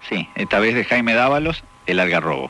Sí, esta vez de Jaime Dávalos, El algarrobo.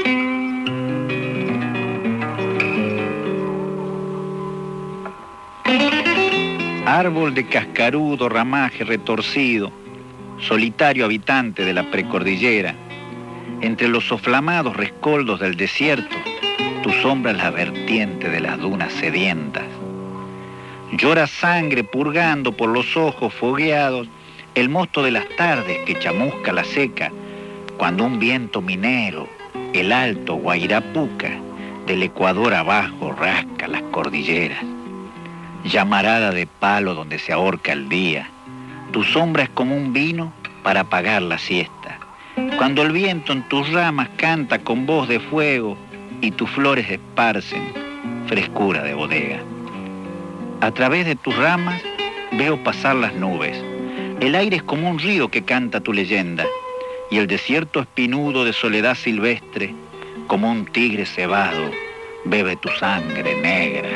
Árbol de cascarudo ramaje retorcido, solitario habitante de la precordillera, entre los soflamados rescoldos del desierto, tu sombra es la vertiente de las dunas sedientas. Llora sangre purgando por los ojos fogueados el mosto de las tardes que chamusca la seca, cuando un viento minero, el alto Guairapuca, del Ecuador abajo rasca las cordilleras. Llamarada de palo donde se ahorca el día, tu sombra es como un vino para apagar la siesta. Cuando el viento en tus ramas canta con voz de fuego y tus flores esparcen frescura de bodega. A través de tus ramas veo pasar las nubes. El aire es como un río que canta tu leyenda y el desierto espinudo de soledad silvestre, como un tigre cebado, bebe tu sangre negra.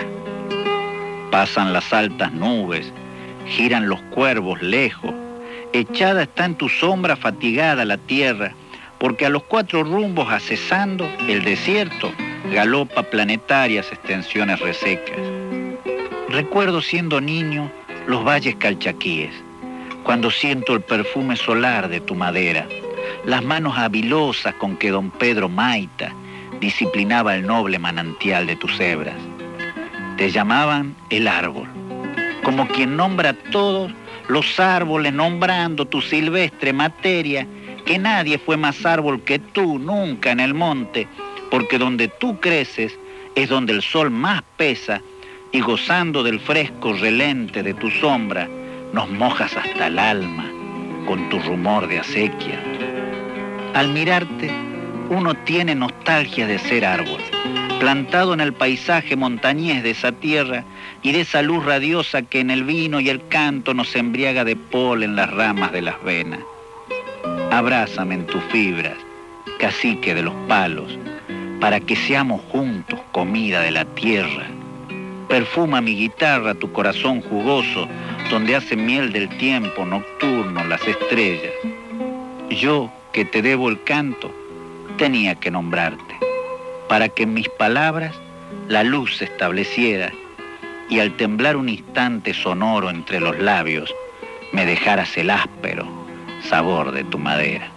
Pasan las altas nubes, giran los cuervos lejos, echada está en tu sombra fatigada la tierra, porque a los cuatro rumbos accesando el desierto galopa planetarias extensiones resecas. Recuerdo siendo niño los valles calchaquíes, cuando siento el perfume solar de tu madera, las manos habilosas con que don Pedro Maita disciplinaba el noble manantial de tus hebras. Te llamaban el árbol, como quien nombra a todos los árboles nombrando tu silvestre materia, que nadie fue más árbol que tú nunca en el monte, porque donde tú creces es donde el sol más pesa y gozando del fresco relente de tu sombra nos mojas hasta el alma con tu rumor de acequia. Al mirarte uno tiene nostalgia de ser árbol, plantado en el paisaje montañés de esa tierra y de esa luz radiosa que en el vino y el canto nos embriaga de polen las ramas de las venas. Abrázame en tus fibras, cacique de los palos, para que seamos juntos comida de la tierra. Perfuma mi guitarra tu corazón jugoso, donde hace miel del tiempo nocturno las estrellas. Yo, que te debo el canto, tenía que nombrarte, para que en mis palabras la luz se estableciera y al temblar un instante sonoro entre los labios, me dejaras el áspero sabor de tu madera.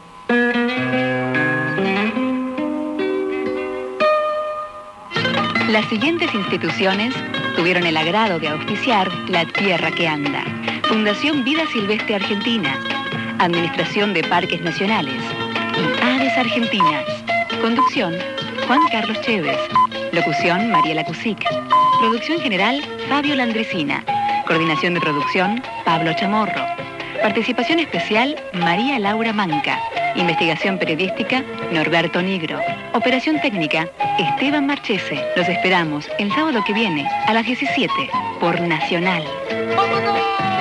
Las siguientes instituciones tuvieron el agrado de auspiciar La Tierra que Anda. Fundación Vida Silvestre Argentina, Administración de Parques Nacionales y Aves Argentinas. Conducción, Juan Carlos Chévez. Locución, Mariela Cusic. Producción general, Fabio Landricina. Coordinación de producción, Pablo Chamorro. Participación especial, María Laura Manca. Investigación periodística, Norberto Nigro. Operación técnica, Esteban Marchese. Los esperamos el sábado que viene a las 17 por Nacional. ¡Vámonos!